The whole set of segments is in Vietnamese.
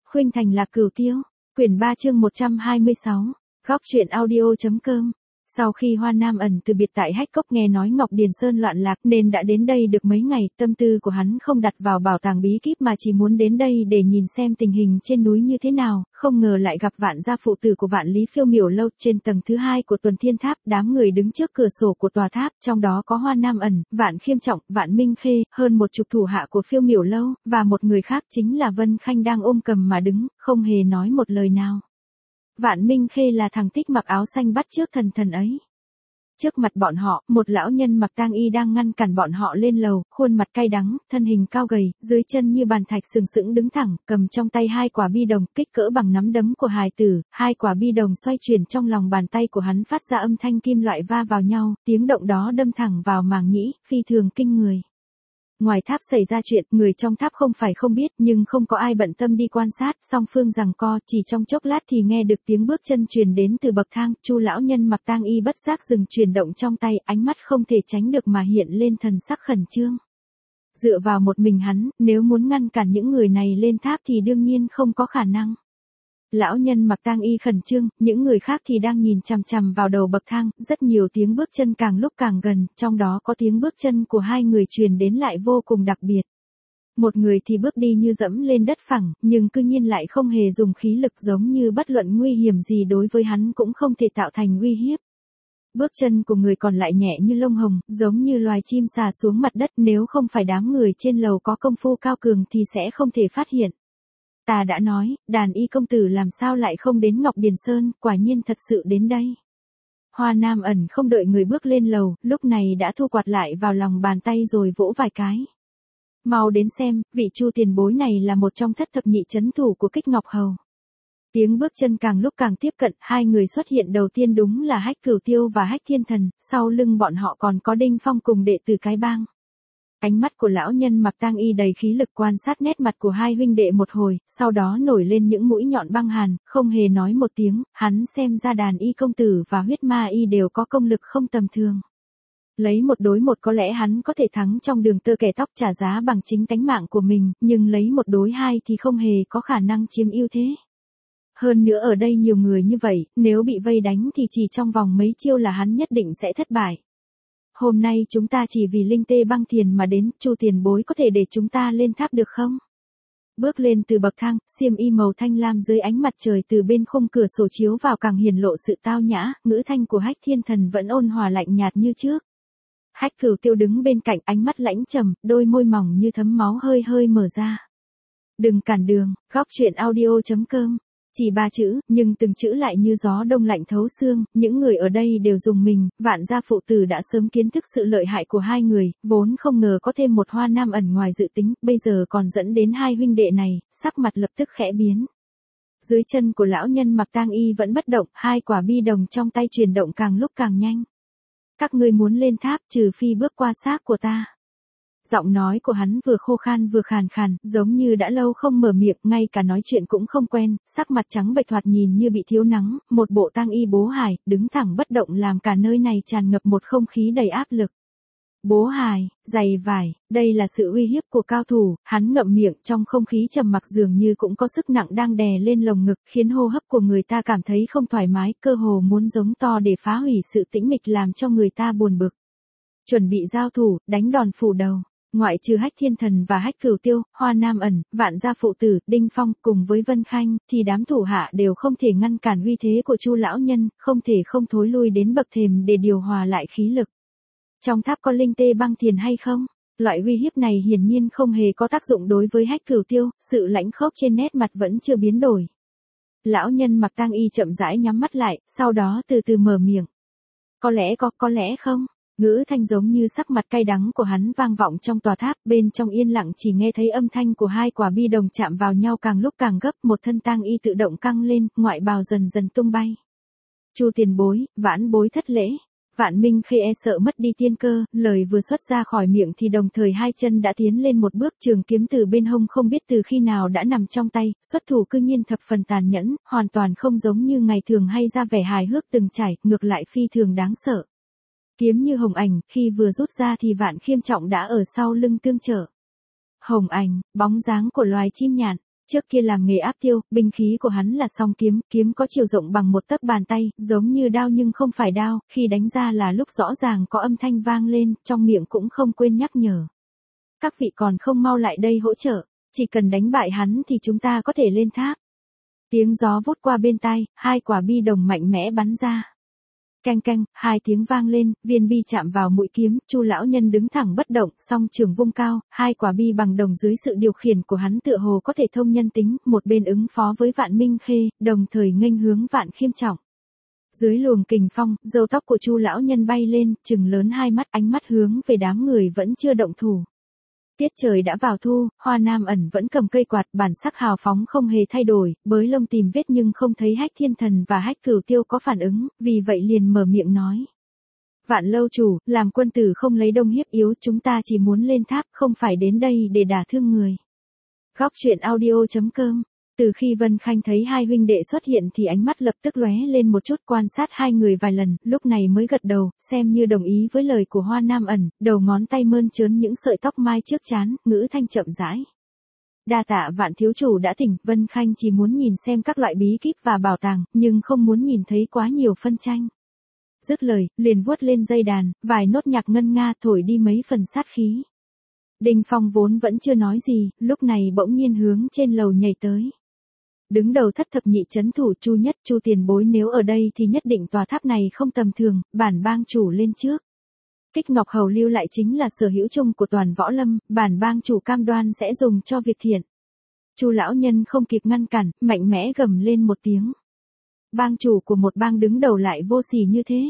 Khuynh Thành Lạc Cửu Tiêu, quyển 3 chương 126, góc truyện audio.com. Sau khi Hoa Nam ẩn từ biệt tại Hách Cốc nghe nói Ngọc Điền Sơn loạn lạc nên đã đến đây được mấy ngày, tâm tư của hắn không đặt vào bảo tàng bí kíp mà chỉ muốn đến đây để nhìn xem tình hình trên núi như thế nào, không ngờ lại gặp Vạn gia phụ tử của Vạn Lý Phiêu Miểu lâu trên tầng thứ 2 của Tuần Thiên Tháp, đám người đứng trước cửa sổ của tòa tháp, trong đó có Hoa Nam ẩn, Vạn Khiêm Trọng, Vạn Minh Khê, hơn một chục thủ hạ của Phiêu Miểu lâu, và một người khác chính là Vân Khanh đang ôm cầm mà đứng, không hề nói một lời nào. Vạn Minh Khê là thằng thích mặc áo xanh bắt chước thần ấy. Trước mặt bọn họ, một lão nhân mặc tang y đang ngăn cản bọn họ lên lầu, khuôn mặt cay đắng, thân hình cao gầy, dưới chân như bàn thạch sừng sững đứng thẳng, cầm trong tay hai quả bi đồng, kích cỡ bằng nắm đấm của hài tử, hai quả bi đồng xoay chuyển trong lòng bàn tay của hắn phát ra âm thanh kim loại va vào nhau, tiếng động đó đâm thẳng vào màng nhĩ, phi thường kinh người. Ngoài tháp xảy ra chuyện, người trong tháp không phải không biết, nhưng không có ai bận tâm đi quan sát, song phương giằng co, chỉ trong chốc lát thì nghe được tiếng bước chân truyền đến từ bậc thang, Chu lão nhân mặc tang y bất giác dừng chuyển động trong tay, ánh mắt không thể tránh được mà hiện lên thần sắc khẩn trương. Dựa vào một mình hắn, nếu muốn ngăn cản những người này lên tháp thì đương nhiên không có khả năng. Lão nhân mặc tang y khẩn trương, những người khác thì đang nhìn chằm chằm vào đầu bậc thang, rất nhiều tiếng bước chân càng lúc càng gần, trong đó có tiếng bước chân của hai người truyền đến lại vô cùng đặc biệt. Một người thì bước đi như dẫm lên đất phẳng, nhưng cư nhiên lại không hề dùng khí lực, giống như bất luận nguy hiểm gì đối với hắn cũng không thể tạo thành uy hiếp. Bước chân của người còn lại nhẹ như lông hồng, giống như loài chim sà xuống mặt đất, nếu không phải đám người trên lầu có công phu cao cường thì sẽ không thể phát hiện. Ta đã nói, đàn y công tử làm sao lại không đến Ngọc Điền Sơn, quả nhiên thật sự đến đây. Hoa Nam ẩn không đợi người bước lên lầu, lúc này đã thu quạt lại vào lòng bàn tay rồi vỗ vài cái. Mau đến xem, vị Chu tiền bối này là một trong thất thập nhị trấn thủ của Kích Ngọc Hầu. Tiếng bước chân càng lúc càng tiếp cận, hai người xuất hiện đầu tiên đúng là Hách Cửu Tiêu và Hách Thiên Thần, sau lưng bọn họ còn có Đinh Phong cùng đệ tử cái bang. Ánh mắt của lão nhân mặc tang y đầy khí lực quan sát nét mặt của hai huynh đệ một hồi, sau đó nổi lên những mũi nhọn băng hàn, không hề nói một tiếng, hắn xem ra đàn y công tử và huyết ma y đều có công lực không tầm thường. Lấy một đối một có lẽ hắn có thể thắng trong đường tơ kẻ tóc, trả giá bằng chính tánh mạng của mình, nhưng lấy một đối hai thì không hề có khả năng chiếm ưu thế. Hơn nữa ở đây nhiều người như vậy, nếu bị vây đánh thì chỉ trong vòng mấy chiêu là hắn nhất định sẽ thất bại. Hôm nay chúng ta chỉ vì linh tê băng thiền mà đến, Chu tiền bối có thể để chúng ta lên tháp được không? Bước lên từ bậc thang, xiêm y màu thanh lam dưới ánh mặt trời từ bên khung cửa sổ chiếu vào càng hiển lộ sự tao nhã, ngữ thanh của Hách Thiên Thần vẫn ôn hòa lạnh nhạt như trước. Hách Cửu Tiêu đứng bên cạnh, ánh mắt lãnh trầm, đôi môi mỏng như thấm máu hơi hơi mở ra. Đừng cản đường, góc truyện audio.com. Chỉ ba chữ, nhưng từng chữ lại như gió đông lạnh thấu xương, những người ở đây đều rùng mình, Vạn gia phụ tử đã sớm kiến thức sự lợi hại của hai người, vốn không ngờ có thêm một Hoa Nam ẩn ngoài dự tính, bây giờ còn dẫn đến hai huynh đệ này, sắc mặt lập tức khẽ biến. Dưới chân của lão nhân mặc tang y vẫn bất động, hai quả bi đồng trong tay chuyển động càng lúc càng nhanh. Các ngươi muốn lên tháp trừ phi bước qua xác của ta. Giọng nói của hắn vừa khô khan vừa khàn khàn, giống như đã lâu không mở miệng, ngay cả nói chuyện cũng không quen, sắc mặt trắng bệch thoạt nhìn như bị thiếu nắng, một bộ tang y bố hài, đứng thẳng bất động làm cả nơi này tràn ngập một không khí đầy áp lực. Bố hài, giày vải, đây là sự uy hiếp của cao thủ, hắn ngậm miệng, trong không khí trầm mặc dường như cũng có sức nặng đang đè lên lồng ngực, khiến hô hấp của người ta cảm thấy không thoải mái, cơ hồ muốn giống to để phá hủy sự tĩnh mịch làm cho người ta buồn bực. Chuẩn bị giao thủ, đánh đòn phủ đầu. Ngoại trừ Hách Thiên Thần và Hách Cửu Tiêu, Hoa Nam ẩn, Vạn gia phụ tử, Đinh Phong cùng với Vân Khanh, thì đám thủ hạ đều không thể ngăn cản uy thế của Chu lão nhân, không thể không thối lui đến bậc thềm để điều hòa lại khí lực. Trong tháp có linh tê băng thiền hay không? Loại uy hiếp này hiển nhiên không hề có tác dụng đối với Hách Cửu Tiêu, sự lãnh khốc trên nét mặt vẫn chưa biến đổi. Lão nhân mặc tang y chậm rãi nhắm mắt lại, sau đó từ từ mở miệng. Có lẽ không. Ngữ thanh giống như sắc mặt cay đắng của hắn vang vọng trong tòa tháp, bên trong yên lặng chỉ nghe thấy âm thanh của hai quả bi đồng chạm vào nhau càng lúc càng gấp, một thân tang y tự động căng lên, ngoại bào dần dần tung bay. Chu tiền bối, vãn bối thất lễ. Vạn Minh Khê e sợ mất đi tiên cơ, lời vừa xuất ra khỏi miệng thì đồng thời hai chân đã tiến lên một bước, trường kiếm từ bên hông không biết từ khi nào đã nằm trong tay, xuất thủ cư nhiên thập phần tàn nhẫn, hoàn toàn không giống như ngày thường hay ra vẻ hài hước từng trải, ngược lại phi thường đáng sợ. Kiếm như hồng ảnh, khi vừa rút ra thì Vạn Khiêm Trọng đã ở sau lưng tương trợ. Hồng ảnh, bóng dáng của loài chim nhạn. Trước kia làm nghề áp tiêu, binh khí của hắn là song kiếm, kiếm có chiều rộng bằng một tấc bàn tay, giống như đao nhưng không phải đao, khi đánh ra là lúc rõ ràng có âm thanh vang lên, trong miệng cũng không quên nhắc nhở. Các vị còn không mau lại đây hỗ trợ, chỉ cần đánh bại hắn thì chúng ta có thể lên tháp. Tiếng gió vút qua bên tai, 2 quả bi đồng mạnh mẽ bắn ra. Canh canh, 2 tiếng vang lên, viên bi chạm vào mũi kiếm, Chu lão nhân đứng thẳng bất động, song trường vung cao, 2 quả bi bằng đồng dưới sự điều khiển của hắn tựa hồ có thể thông nhân tính, một bên ứng phó với Vạn Minh Khê, đồng thời nghênh hướng Vạn Khiêm Trọng. Dưới luồng kình phong, râu tóc của Chu lão nhân bay lên, trừng lớn hai mắt, ánh mắt hướng về đám người vẫn chưa động thủ. Tiết trời đã vào thu, Hoa Nam Ẩn vẫn cầm cây quạt, bản sắc hào phóng không hề thay đổi, bới lông tìm vết nhưng không thấy Hách Thiên Thần và Hách Cửu Tiêu có phản ứng, vì vậy liền mở miệng nói. Vạn lâu chủ, làm quân tử không lấy đông hiếp yếu, chúng ta chỉ muốn lên tháp, không phải đến đây để đả thương người. Góc truyện audio.com. Từ khi Vân Khanh thấy hai huynh đệ xuất hiện thì ánh mắt lập tức lóe lên một chút, quan sát hai người vài lần, lúc này mới gật đầu, xem như đồng ý với lời của Hoa Nam Ẩn, đầu ngón tay mơn trớn những sợi tóc mai trước trán, ngữ thanh chậm rãi. Đa tạ Vạn thiếu chủ đã tỉnh, Vân Khanh chỉ muốn nhìn xem các loại bí kíp và bảo tàng, nhưng không muốn nhìn thấy quá nhiều phân tranh. Dứt lời, liền vuốt lên dây đàn, vài nốt nhạc ngân nga thổi đi mấy phần sát khí. Đinh Phong vốn vẫn chưa nói gì, lúc này bỗng nhiên hướng trên lầu nhảy tới. Đứng đầu thất thập nhị trấn thủ Chu Nhất, Chu tiền bối nếu ở đây thì nhất định tòa tháp này không tầm thường, bản bang chủ lên trước. Kích Ngọc Hầu lưu lại chính là sở hữu chung của toàn võ lâm, bản bang chủ cam đoan sẽ dùng cho việc thiện. Chu lão nhân không kịp ngăn cản, mạnh mẽ gầm lên một tiếng. Bang chủ của một bang đứng đầu lại vô sỉ như thế.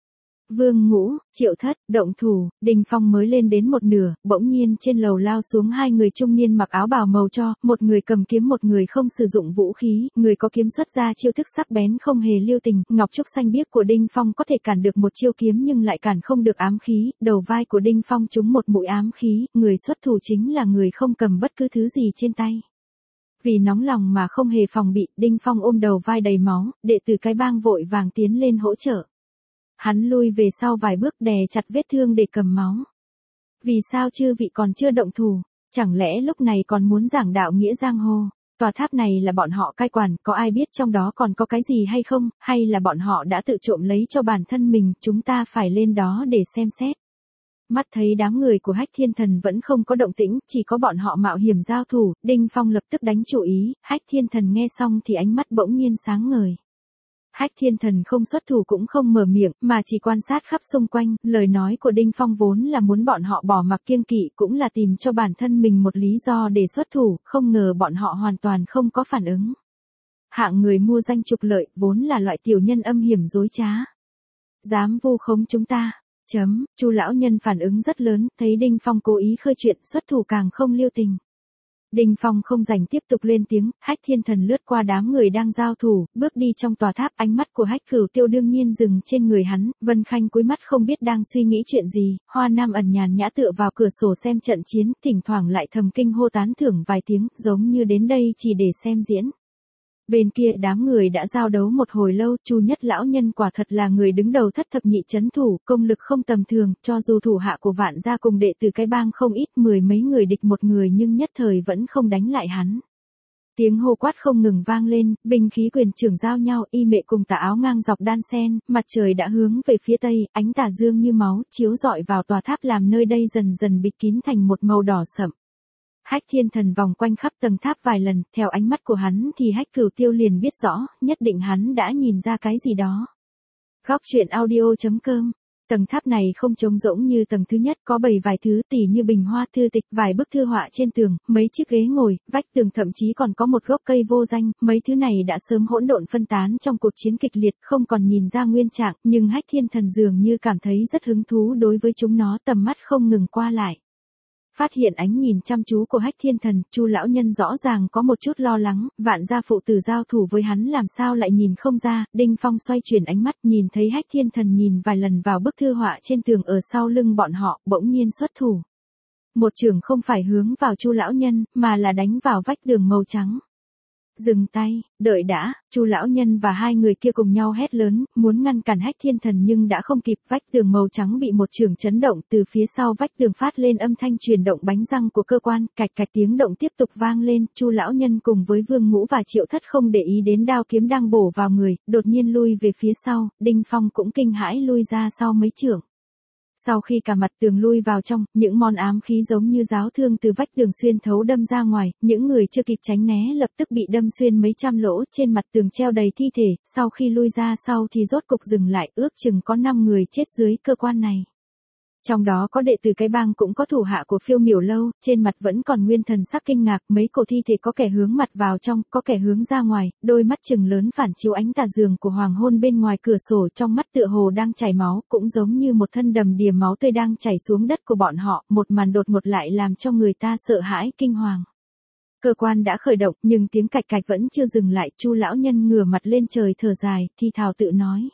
Vương Ngũ, Triệu Thất, động thủ, Đinh Phong mới lên đến một nửa, bỗng nhiên trên lầu lao xuống hai người trung niên mặc áo bào màu cho, một người cầm kiếm một người không sử dụng vũ khí, người có kiếm xuất ra chiêu thức sắc bén không hề lưu tình, ngọc trúc xanh biếc của Đinh Phong có thể cản được một chiêu kiếm nhưng lại cản không được ám khí, đầu vai của Đinh Phong trúng một mũi ám khí, người xuất thủ chính là người không cầm bất cứ thứ gì trên tay. Vì nóng lòng mà không hề phòng bị, Đinh Phong ôm đầu vai đầy máu, đệ tử cái bang vội vàng tiến lên hỗ trợ. Hắn lui về sau vài bước đè chặt vết thương để cầm máu. Vì sao chư vị còn chưa động thủ, chẳng lẽ lúc này còn muốn giảng đạo nghĩa giang hồ? Tòa tháp này là bọn họ cai quản, có ai biết trong đó còn có cái gì hay không, hay là bọn họ đã tự trộm lấy cho bản thân mình, chúng ta phải lên đó để xem xét. Mắt thấy đám người của Hách Thiên Thần vẫn không có động tĩnh, chỉ có bọn họ mạo hiểm giao thủ, Đinh Phong lập tức đánh chủ ý, Hách Thiên Thần nghe xong thì ánh mắt bỗng nhiên sáng ngời. Hách Thiên Thần không xuất thủ cũng không mở miệng, mà chỉ quan sát khắp xung quanh, lời nói của Đinh Phong vốn là muốn bọn họ bỏ mặc kiêng kỵ, cũng là tìm cho bản thân mình một lý do để xuất thủ, không ngờ bọn họ hoàn toàn không có phản ứng. Hạng người mua danh trục lợi, vốn là loại tiểu nhân âm hiểm dối trá. Dám vu khống chúng ta. Chu lão nhân phản ứng rất lớn, thấy Đinh Phong cố ý khơi chuyện, xuất thủ càng không lưu tình. Đinh Phong không rảnh tiếp tục lên tiếng, Hách Thiên Thần lướt qua đám người đang giao thủ, bước đi trong tòa tháp, ánh mắt của Hách Cửu Tiêu đương nhiên dừng trên người hắn, Vân Khanh cúi mắt không biết đang suy nghĩ chuyện gì, Hoa Nam Ẩn nhàn nhã tựa vào cửa sổ xem trận chiến, thỉnh thoảng lại thầm kinh hô tán thưởng vài tiếng, giống như đến đây chỉ để xem diễn. Bên kia đám người đã giao đấu một hồi lâu, Chu Nhất lão nhân quả thật là người đứng đầu thất thập nhị trấn thủ, công lực không tầm thường, cho dù thủ hạ của Vạn gia cùng đệ tử cái bang không ít, 10 mấy người địch một người nhưng nhất thời vẫn không đánh lại hắn. Tiếng hô quát không ngừng vang lên, binh khí quyền trưởng giao nhau, y mệ cùng tà áo ngang dọc đan sen, mặt trời đã hướng về phía tây, ánh tà dương như máu chiếu rọi vào tòa tháp làm nơi đây dần dần bịt kín thành một màu đỏ sậm. Hách Thiên Thần vòng quanh khắp tầng tháp vài lần, theo ánh mắt của hắn thì Hách Cửu Tiêu liền biết rõ, nhất định hắn đã nhìn ra cái gì đó. Góc truyện audio.com. Tầng tháp này không trống rỗng như tầng thứ nhất, có bày vài thứ tỉ như bình hoa thư tịch, vài bức thư họa trên tường, mấy chiếc ghế ngồi, vách tường thậm chí còn có một gốc cây vô danh, mấy thứ này đã sớm hỗn độn phân tán trong cuộc chiến kịch liệt, không còn nhìn ra nguyên trạng, nhưng Hách Thiên Thần dường như cảm thấy rất hứng thú đối với chúng nó, tầm mắt không ngừng qua lại. Phát hiện ánh nhìn chăm chú của Hách Thiên Thần, Chu lão nhân rõ ràng có một chút lo lắng, Vạn gia phụ tử giao thủ với hắn làm sao lại nhìn không ra, Đinh Phong xoay chuyển ánh mắt, nhìn thấy Hách Thiên Thần nhìn vài lần vào bức thư họa trên tường ở sau lưng bọn họ, bỗng nhiên xuất thủ. Một chưởng không phải hướng vào Chu lão nhân, mà là đánh vào vách tường màu trắng. Dừng tay, đợi đã, Chu lão nhân và hai người kia cùng nhau hét lớn, muốn ngăn cản Hách Thiên Thần nhưng đã không kịp, vách tường màu trắng bị một chưởng chấn động, từ phía sau vách tường phát lên âm thanh truyền động bánh răng của cơ quan, cạch cạch tiếng động tiếp tục vang lên, Chu lão nhân cùng với Vương Ngũ và Triệu Thất không để ý đến đao kiếm đang bổ vào người, đột nhiên lui về phía sau, Đinh Phong cũng kinh hãi lui ra sau mấy chưởng. Sau khi cả mặt tường lui vào trong, những món ám khí giống như giáo thương từ vách tường xuyên thấu đâm ra ngoài, những người chưa kịp tránh né lập tức bị đâm xuyên mấy trăm lỗ, trên mặt tường treo đầy thi thể, sau khi lui ra sau thì rốt cục dừng lại, ước chừng có 5 người chết dưới cơ quan này. Trong đó có đệ tử cái bang cũng có thủ hạ của Phiêu Miểu Lâu, trên mặt vẫn còn nguyên thần sắc kinh ngạc, mấy cổ thi thể có kẻ hướng mặt vào trong, có kẻ hướng ra ngoài, đôi mắt trừng lớn phản chiếu ánh tà giường của hoàng hôn bên ngoài cửa sổ, trong mắt tựa hồ đang chảy máu, cũng giống như một thân đầm đìa máu tươi đang chảy xuống đất của bọn họ, một màn đột ngột lại làm cho người ta sợ hãi kinh hoàng. Cơ quan đã khởi động, nhưng tiếng cạch cạch vẫn chưa dừng lại, Chu lão nhân ngửa mặt lên trời thở dài, thi thào tự nói.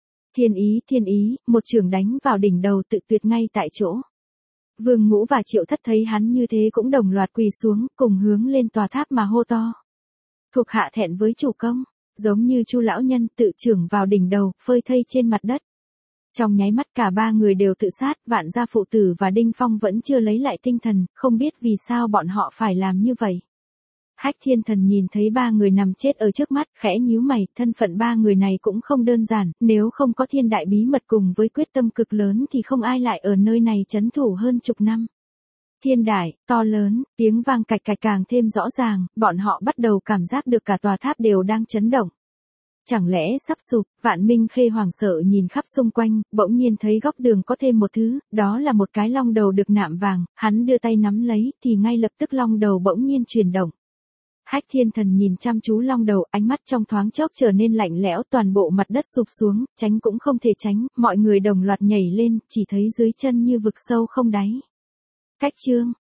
Thiên ý, một chưởng đánh vào đỉnh đầu tự tuyệt ngay tại chỗ. Vương Ngũ và Triệu Thất thấy hắn như thế cũng đồng loạt quỳ xuống, cùng hướng lên tòa tháp mà hô to. Thuộc hạ thẹn với chủ công, giống như Chu lão nhân tự chưởng vào đỉnh đầu, phơi thây trên mặt đất. Trong nháy mắt cả ba người đều tự sát, Vạn Gia phụ tử và Đinh Phong vẫn chưa lấy lại tinh thần, không biết vì sao bọn họ phải làm như vậy. Hách Thiên Thần nhìn thấy ba người nằm chết ở trước mắt, khẽ nhíu mày, thân phận ba người này cũng không đơn giản, nếu không có thiên đại bí mật cùng với quyết tâm cực lớn thì không ai lại ở nơi này trấn thủ hơn chục năm. Thiên đại, to lớn, tiếng vang cạch cạch càng thêm rõ ràng, bọn họ bắt đầu cảm giác được cả tòa tháp đều đang chấn động. Chẳng lẽ sắp sụp, Vạn Minh Khê hoảng sợ nhìn khắp xung quanh, bỗng nhiên thấy góc đường có thêm một thứ, đó là một cái long đầu được nạm vàng, hắn đưa tay nắm lấy, thì ngay lập tức long đầu bỗng nhiên chuyển động. Hách Thiên Thần nhìn chăm chú long đầu, ánh mắt trong thoáng chốc trở nên lạnh lẽo, toàn bộ mặt đất sụp xuống, tránh cũng không thể tránh, mọi người đồng loạt nhảy lên, chỉ thấy dưới chân như vực sâu không đáy. Cách chương